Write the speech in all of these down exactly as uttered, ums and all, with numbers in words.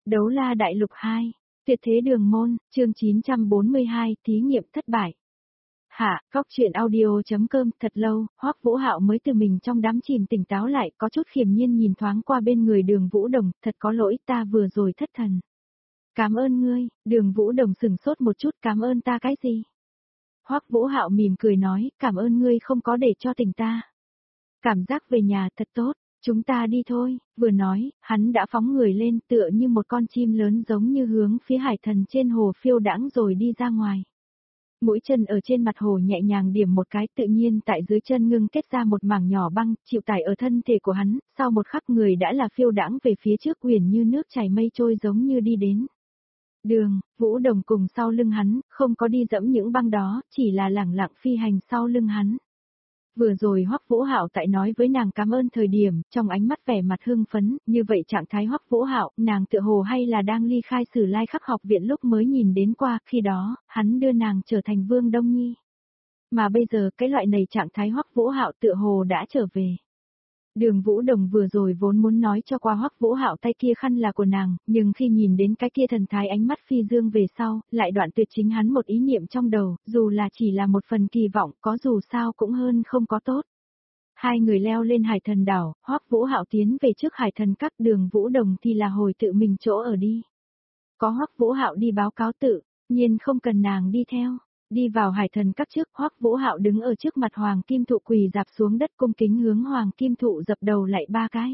Đấu la đại lục hai, tuyệt thế đường môn, chương chín trăm bốn mươi hai, thí nghiệm thất bại. Hạ, góc chuyện audio.com, thật lâu, Hoắc Vũ Hạo mới từ mình trong đám chìm tỉnh táo lại, có chút khiểm nhiên nhìn thoáng qua bên người Đường Vũ Đồng, thật có lỗi, ta vừa rồi thất thần. Cảm ơn ngươi, Đường Vũ Đồng sừng sốt một chút, cảm ơn ta cái gì? Hoắc Vũ Hạo mỉm cười nói, cảm ơn ngươi không có để cho tỉnh ta. Cảm giác về nhà thật tốt. Chúng ta đi thôi, vừa nói, hắn đã phóng người lên tựa như một con chim lớn giống như hướng phía hải thần trên hồ phiêu đãng rồi đi ra ngoài. Mũi chân ở trên mặt hồ nhẹ nhàng điểm một cái tự nhiên tại dưới chân ngưng kết ra một mảng nhỏ băng, chịu tải ở thân thể của hắn, sau một khắc người đã là phiêu đãng về phía trước uyển như nước chảy mây trôi giống như đi đến. Đường, Vũ Đồng cùng sau lưng hắn, không có đi dẫm những băng đó, chỉ là lẳng lặng phi hành sau lưng hắn. Vừa rồi Hoắc Vũ Hạo tại nói với nàng cảm ơn thời điểm, trong ánh mắt vẻ mặt hưng phấn, như vậy trạng thái Hoắc Vũ Hạo, nàng tựa hồ hay là đang ly khai Sử Lai Khắc học viện lúc mới nhìn đến qua, khi đó, hắn đưa nàng trở thành Vương Đông Nhi. Mà bây giờ cái loại này trạng thái Hoắc Vũ Hạo tựa hồ đã trở về. Đường Vũ Đồng vừa rồi vốn muốn nói cho qua Hoắc Vũ Hạo tay kia khăn là của nàng, nhưng khi nhìn đến cái kia thần thái ánh mắt phi dương về sau, lại đoạn tuyệt chính hắn một ý niệm trong đầu, dù là chỉ là một phần kỳ vọng, có dù sao cũng hơn không có tốt. Hai người leo lên Hải Thần đảo, Hoắc Vũ Hạo tiến về trước Hải Thần các, Đường Vũ Đồng thì là hồi tự mình chỗ ở đi. Có Hoắc Vũ Hạo đi báo cáo tự nhiên không cần nàng đi theo. Đi vào Hải Thần các trước, Hoắc Vũ Hạo đứng ở trước mặt Hoàng Kim Thụ quỳ dạp xuống đất cung kính hướng Hoàng Kim Thụ dập đầu lại ba cái.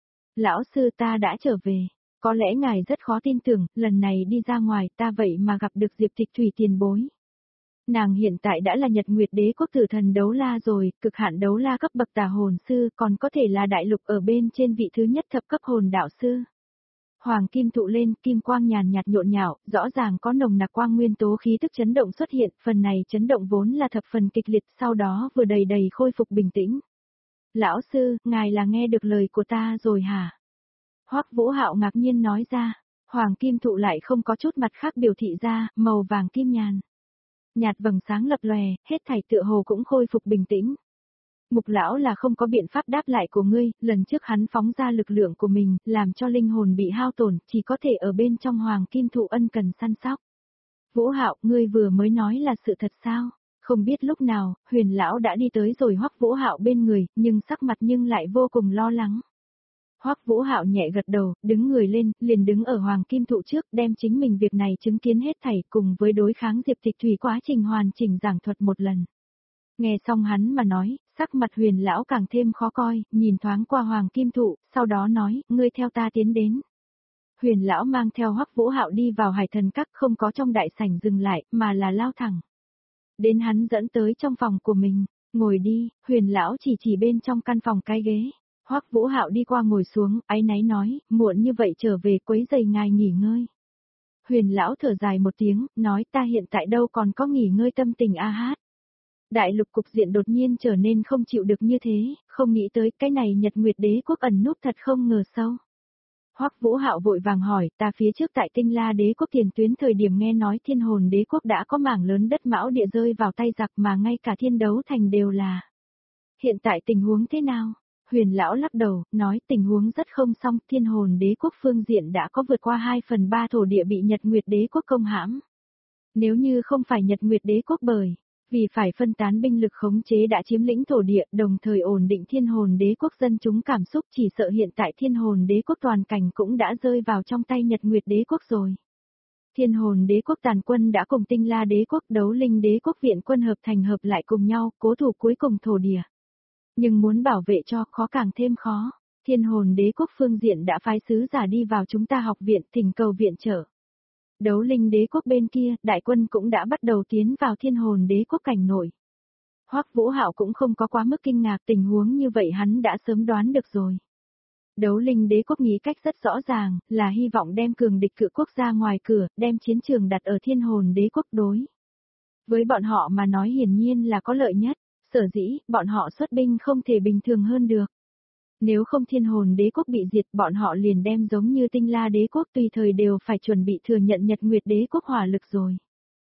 Lão sư ta đã trở về, có lẽ ngài rất khó tin tưởng, lần này đi ra ngoài ta vậy mà gặp được Diệp Tịch Thủy tiền bối. Nàng hiện tại đã là Nhật Nguyệt Đế quốc tử thần đấu la rồi, cực hạn đấu la cấp bậc tà hồn sư, còn có thể là đại lục ở bên trên vị thứ nhất thập cấp hồn đạo sư. Hoàng kim thụ lên, kim quang nhàn nhạt nhộn nhạo, rõ ràng có nồng nặc quang nguyên tố khí tức chấn động xuất hiện, phần này chấn động vốn là thập phần kịch liệt, sau đó vừa đầy đầy khôi phục bình tĩnh. Lão sư, ngài là nghe được lời của ta rồi hả? Hoắc Vũ Hạo ngạc nhiên nói ra, Hoàng kim thụ lại không có chút mặt khác biểu thị ra, màu vàng kim nhàn. Nhạt vầng sáng lập lòe, hết thảy tựa hồ cũng khôi phục bình tĩnh. Mục lão là không có biện pháp đáp lại của ngươi, lần trước hắn phóng ra lực lượng của mình, làm cho linh hồn bị hao tổn, chỉ có thể ở bên trong Hoàng Kim Thụ ân cần săn sóc. Vũ Hạo, ngươi vừa mới nói là sự thật sao? Không biết lúc nào, Huyền lão đã đi tới rồi Hoắc Vũ Hạo bên người, nhưng sắc mặt nhưng lại vô cùng lo lắng. Hoắc Vũ Hạo nhẹ gật đầu, đứng người lên, liền đứng ở Hoàng Kim Thụ trước, đem chính mình việc này chứng kiến hết thảy cùng với đối kháng Diệp Tịch Thủy quá trình hoàn chỉnh giảng thuật một lần. Nghe xong hắn mà nói, sắc mặt Huyền lão càng thêm khó coi, nhìn thoáng qua Hoàng Kim Thụ, sau đó nói, ngươi theo ta tiến đến. Huyền lão mang theo Hoắc Vũ Hạo đi vào Hải Thần các, không có trong đại sảnh dừng lại, mà là lao thẳng. Đến hắn dẫn tới trong phòng của mình, ngồi đi, Huyền lão chỉ chỉ bên trong căn phòng cái ghế. Hoắc Vũ Hạo đi qua ngồi xuống, áy náy nói, muộn như vậy trở về quấy rầy ngài nghỉ ngơi. Huyền lão thở dài một tiếng, nói ta hiện tại đâu còn có nghỉ ngơi tâm tình a hát. Đại lục cục diện đột nhiên trở nên không chịu được như thế, không nghĩ tới cái này Nhật Nguyệt Đế quốc ẩn núp thật không ngờ sâu. Hoắc Vũ Hạo vội vàng hỏi, ta phía trước tại Tinh La Đế quốc tiền tuyến thời điểm nghe nói Thiên Hồn Đế quốc đã có mảng lớn đất mão địa rơi vào tay giặc mà ngay cả Thiên Đấu Thành đều là. Hiện tại tình huống thế nào? Huyền lão lắc đầu, nói tình huống rất không xong, Thiên Hồn Đế quốc phương diện đã có vượt qua hai phần ba thổ địa bị Nhật Nguyệt Đế quốc công hãm. Nếu như không phải Nhật Nguyệt Đế quốc bởi vì phải phân tán binh lực khống chế đã chiếm lĩnh thổ địa, đồng thời ổn định Thiên Hồn Đế quốc dân chúng cảm xúc, chỉ sợ hiện tại Thiên Hồn Đế quốc toàn cảnh cũng đã rơi vào trong tay Nhật Nguyệt Đế quốc rồi. Thiên Hồn Đế quốc tàn quân đã cùng Tinh La Đế quốc, Đấu Linh Đế quốc viện quân hợp thành hợp lại cùng nhau, cố thủ cuối cùng thổ địa. Nhưng muốn bảo vệ cho khó càng thêm khó. Thiên Hồn Đế quốc phương diện đã phái sứ giả đi vào chúng ta học viện, thỉnh cầu viện trợ. Đấu Linh Đế quốc bên kia, đại quân cũng đã bắt đầu tiến vào Thiên Hồn Đế quốc cảnh nội. Hoắc Vũ Hạo cũng không có quá mức kinh ngạc, tình huống như vậy hắn đã sớm đoán được rồi. Đấu Linh Đế quốc nghĩ cách rất rõ ràng, là hy vọng đem cường địch cự quốc ra ngoài cửa, đem chiến trường đặt ở Thiên Hồn Đế quốc đối. Với bọn họ mà nói hiển nhiên là có lợi nhất, sở dĩ, bọn họ xuất binh không thể bình thường hơn được. Nếu không Thiên Hồn Đế quốc bị diệt, bọn họ liền đem giống như Tinh La Đế quốc tùy thời đều phải chuẩn bị thừa nhận Nhật Nguyệt Đế quốc hỏa lực rồi.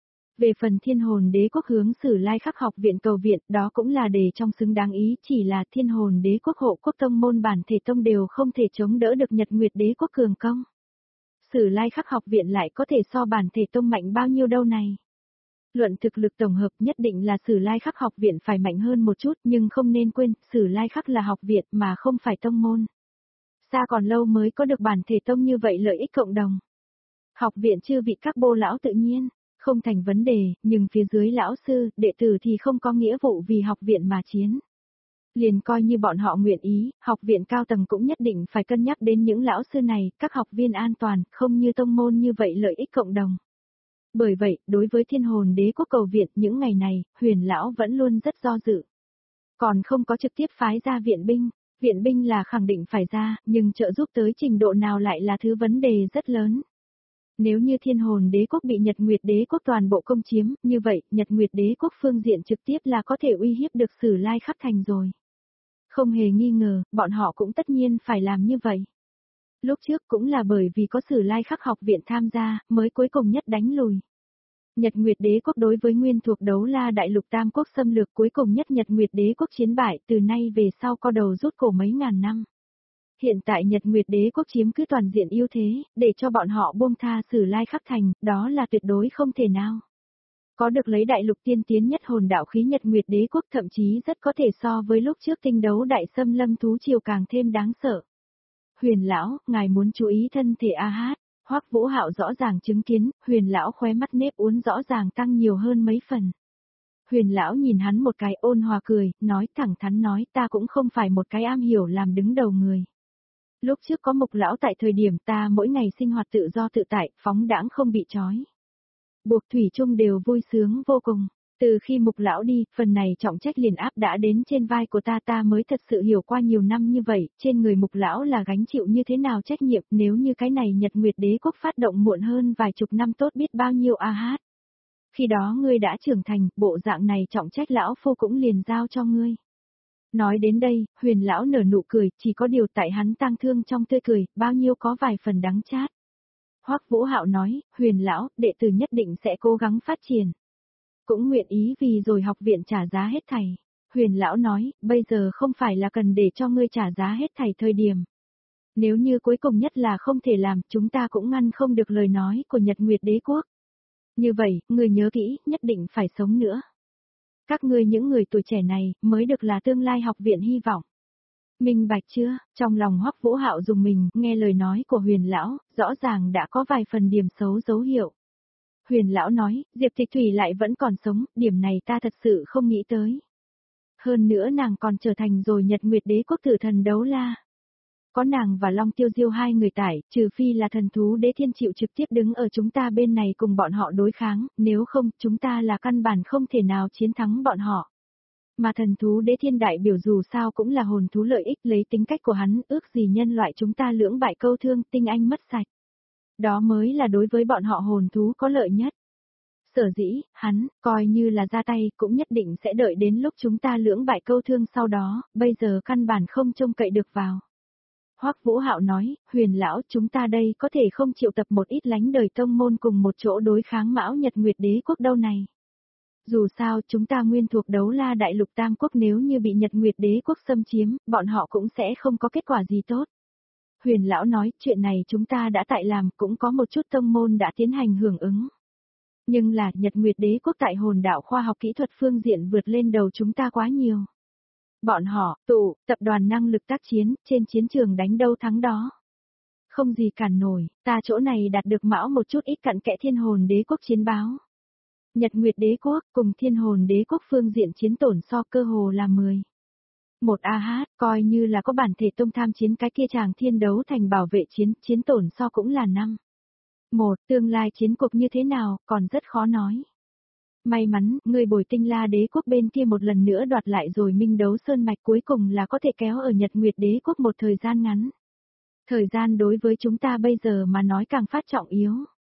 Về phần Thiên Hồn Đế quốc hướng Sử Lai Khắc học viện cầu viện, đó cũng là để trong xứng đáng ý, chỉ là Thiên Hồn Đế quốc hộ quốc tông môn bản thể tông đều không thể chống đỡ được Nhật Nguyệt Đế quốc cường công. Sử Lai Khắc học viện lại có thể so bản thể tông mạnh bao nhiêu đâu này. Luận thực lực tổng hợp nhất định là Sử Lai Khắc học viện phải mạnh hơn một chút, nhưng không nên quên, Sử Lai Khắc là học viện mà không phải tông môn. Xa còn lâu mới có được bản thể tông như vậy lợi ích cộng đồng. Học viện chư vị các bô lão tự nhiên, không thành vấn đề, nhưng phía dưới lão sư, đệ tử thì không có nghĩa vụ vì học viện mà chiến. Liền coi như bọn họ nguyện ý, học viện cao tầng cũng nhất định phải cân nhắc đến những lão sư này, các học viên an toàn, không như tông môn như vậy lợi ích cộng đồng. Bởi vậy, đối với Thiên Hồn Đế quốc cầu viện những ngày này, Huyền lão vẫn luôn rất do dự. Còn không có trực tiếp phái ra viện binh, viện binh là khẳng định phải ra, nhưng trợ giúp tới trình độ nào lại là thứ vấn đề rất lớn. Nếu như Thiên Hồn Đế quốc bị Nhật Nguyệt Đế quốc toàn bộ công chiếm, như vậy, Nhật Nguyệt Đế quốc phương diện trực tiếp là có thể uy hiếp được Sử Lai Khắc thành rồi. Không hề nghi ngờ, bọn họ cũng tất nhiên phải làm như vậy. Lúc trước cũng là bởi vì có Sử Lai Khắc học viện tham gia, mới cuối cùng nhất đánh lùi. Nhật Nguyệt Đế quốc đối với nguyên thuộc Đấu La Đại Lục Tam quốc xâm lược cuối cùng nhất Nhật Nguyệt Đế quốc chiến bại, từ nay về sau co đầu rút cổ mấy ngàn năm. Hiện tại Nhật Nguyệt Đế quốc chiếm cứ toàn diện ưu thế, để cho bọn họ buông tha Sử Lai Khắc thành, đó là tuyệt đối không thể nào. Có được lấy đại lục tiên tiến nhất hồn đạo khí Nhật Nguyệt Đế quốc thậm chí rất có thể so với lúc trước tinh đấu đại xâm lâm thú triều càng thêm đáng sợ. Huyền lão, ngài muốn chú ý thân thể a hát. Hoắc Vũ Hạo rõ ràng chứng kiến, Huyền lão khóe mắt nếp uốn rõ ràng tăng nhiều hơn mấy phần. Huyền lão nhìn hắn một cái ôn hòa cười, nói thẳng thắn nói ta cũng không phải một cái am hiểu làm đứng đầu người. Lúc trước có Mục lão tại thời điểm ta mỗi ngày sinh hoạt tự do tự tại, phóng đãng không bị trói. Buộc thủy chung đều vui sướng vô cùng. Từ khi Mục lão đi, phần này trọng trách liền áp đã đến trên vai của ta ta mới thật sự hiểu qua nhiều năm như vậy, trên người Mục lão là gánh chịu như thế nào trách nhiệm nếu như cái này Nhật Nguyệt Đế quốc phát động muộn hơn vài chục năm tốt biết bao nhiêu a hát. Khi đó ngươi đã trưởng thành, bộ dạng này trọng trách lão phu cũng liền giao cho ngươi. Nói đến đây, Huyền lão nở nụ cười, chỉ có điều tại hắn tang thương trong tươi cười, bao nhiêu có vài phần đắng chát. Hoắc Vũ Hạo nói, Huyền lão, đệ tử nhất định sẽ cố gắng phát triển. Cũng nguyện ý vì rồi học viện trả giá hết thảy. Huyền lão nói, bây giờ không phải là cần để cho ngươi trả giá hết thảy thời điểm. Nếu như cuối cùng nhất là không thể làm, chúng ta cũng ngăn không được lời nói của Nhật Nguyệt Đế quốc. Như vậy, ngươi nhớ kỹ, nhất định phải sống nữa. Các ngươi những người tuổi trẻ này, mới được là tương lai học viện hy vọng. Minh bạch chưa, trong lòng Hoắc Vũ Hạo dùng mình, nghe lời nói của Huyền lão, rõ ràng đã có vài phần điểm xấu dấu hiệu. Huyền lão nói, Diệp Tịch Thủy lại vẫn còn sống, điểm này ta thật sự không nghĩ tới. Hơn nữa nàng còn trở thành rồi Nhật Nguyệt Đế quốc tử thần Đấu La. Có nàng và Long Tiêu Diêu hai người tải, trừ phi là thần thú đế thiên chịu trực tiếp đứng ở chúng ta bên này cùng bọn họ đối kháng, nếu không, chúng ta là căn bản không thể nào chiến thắng bọn họ. Mà thần thú đế thiên đại biểu dù sao cũng là hồn thú lợi ích lấy tính cách của hắn, ước gì nhân loại chúng ta lưỡng bại câu thương, tinh anh mất sạch. Đó mới là đối với bọn họ hồn thú có lợi nhất. Sở dĩ, hắn, coi như là ra tay, cũng nhất định sẽ đợi đến lúc chúng ta lưỡng bại câu thương sau đó, bây giờ căn bản không trông cậy được vào. Hoắc Vũ Hạo nói, Huyền lão, chúng ta đây có thể không triệu tập một ít lánh đời tông môn cùng một chỗ đối kháng Mão Nhật Nguyệt Đế quốc đâu này. Dù sao, chúng ta nguyên thuộc Đấu La Đại Lục Tam quốc nếu như bị Nhật Nguyệt Đế quốc xâm chiếm, bọn họ cũng sẽ không có kết quả gì tốt. Huyền lão nói, chuyện này chúng ta đã tại làm, cũng có một chút tông môn đã tiến hành hưởng ứng. Nhưng là, Nhật Nguyệt Đế quốc tại hồn đạo khoa học kỹ thuật phương diện vượt lên đầu chúng ta quá nhiều. Bọn họ, tụ, tập đoàn năng lực tác chiến, trên chiến trường đánh đâu thắng đó. Không gì cản nổi, ta chỗ này đạt được mão một chút ít cặn kẽ Thiên Hồn Đế quốc chiến báo. Nhật Nguyệt Đế quốc cùng Thiên Hồn Đế quốc phương diện chiến tổn so cơ hồ là mười. Một a hát, coi như là có bản thể tông tham chiến cái kia chàng thiên đấu thành bảo vệ chiến, chiến tổn so cũng là năm. Một, tương lai chiến cuộc như thế nào, còn rất khó nói. May mắn, người bồi Tinh La Đế quốc bên kia một lần nữa đoạt lại rồi Minh Đấu Sơn Mạch cuối cùng là có thể kéo ở Nhật Nguyệt Đế quốc một thời gian ngắn. Thời gian đối với chúng ta bây giờ mà nói càng phát trọng yếu.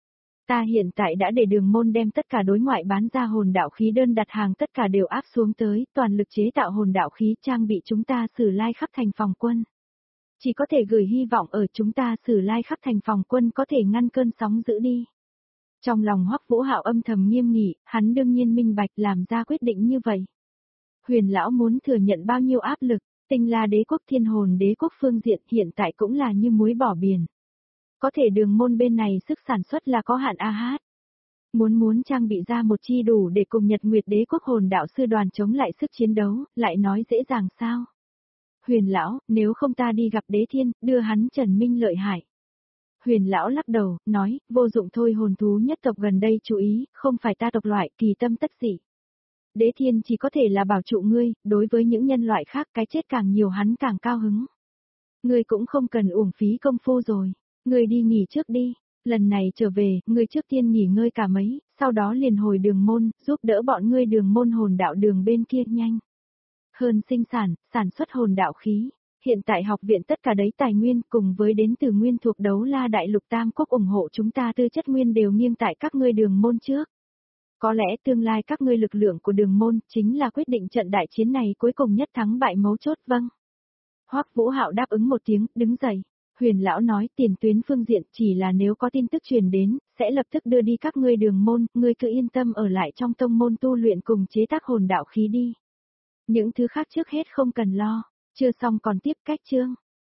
Ta hiện tại đã để Đường Môn đem tất cả đối ngoại bán ra hồn đạo khí đơn đặt hàng tất cả đều áp xuống tới, toàn lực chế tạo hồn đạo khí trang bị chúng ta Sử Lai Khắc thành phòng quân. Chỉ có thể gửi hy vọng ở chúng ta Sử Lai Khắc thành phòng quân có thể ngăn cơn sóng dữ đi. Trong lòng Hoắc Vũ Hạo âm thầm nghiêm nghị, hắn đương nhiên minh bạch làm ra quyết định như vậy. Huyền lão muốn thừa nhận bao nhiêu áp lực, Tinh La Đế quốc Thiên Hồn Đế quốc phương diện hiện tại cũng là như muối bỏ biển. Có thể đường môn bên này sức sản xuất là có hạn a hát. Muốn muốn trang bị ra một chi đủ để cùng Nhật Nguyệt Đế quốc hồn đạo sư đoàn chống lại sức chiến đấu, lại nói dễ dàng sao? Huyền lão, nếu không ta đi gặp Đế Thiên, đưa hắn Trần Minh lợi hại. Huyền lão lắc đầu, nói, vô dụng thôi, hồn thú nhất tộc gần đây chú ý, không phải ta tộc loại, kỳ tâm tất dị. Đế Thiên chỉ có thể là bảo trụ ngươi, đối với những nhân loại khác cái chết càng nhiều hắn càng cao hứng. Ngươi cũng không cần uổng phí công phu rồi, ngươi đi nghỉ trước đi, lần này trở về, ngươi trước tiên nghỉ ngơi cả mấy, sau đó liền hồi đường môn, giúp đỡ bọn ngươi đường môn hồn đạo đường bên kia nhanh. Hơn sinh sản, sản xuất hồn đạo khí. Hiện tại học viện tất cả đấy tài nguyên cùng với đến từ nguyên thuộc đấu la đại lục tam quốc ủng hộ chúng ta tư chất nguyên đều nghiêng tại các ngươi đường môn trước. Có lẽ tương lai các ngươi lực lượng của đường môn chính là quyết định trận đại chiến này cuối cùng nhất thắng bại mấu chốt. Vâng. Hoắc Vũ Hạo đáp ứng một tiếng, đứng dậy. Huyền lão nói tiền tuyến phương diện chỉ là nếu có tin tức truyền đến, sẽ lập tức đưa đi các ngươi đường môn, ngươi cứ yên tâm ở lại trong tông môn tu luyện cùng chế tác hồn đạo khí đi. Những thứ khác trước hết không cần lo. Chưa xong còn tiếp cách chương.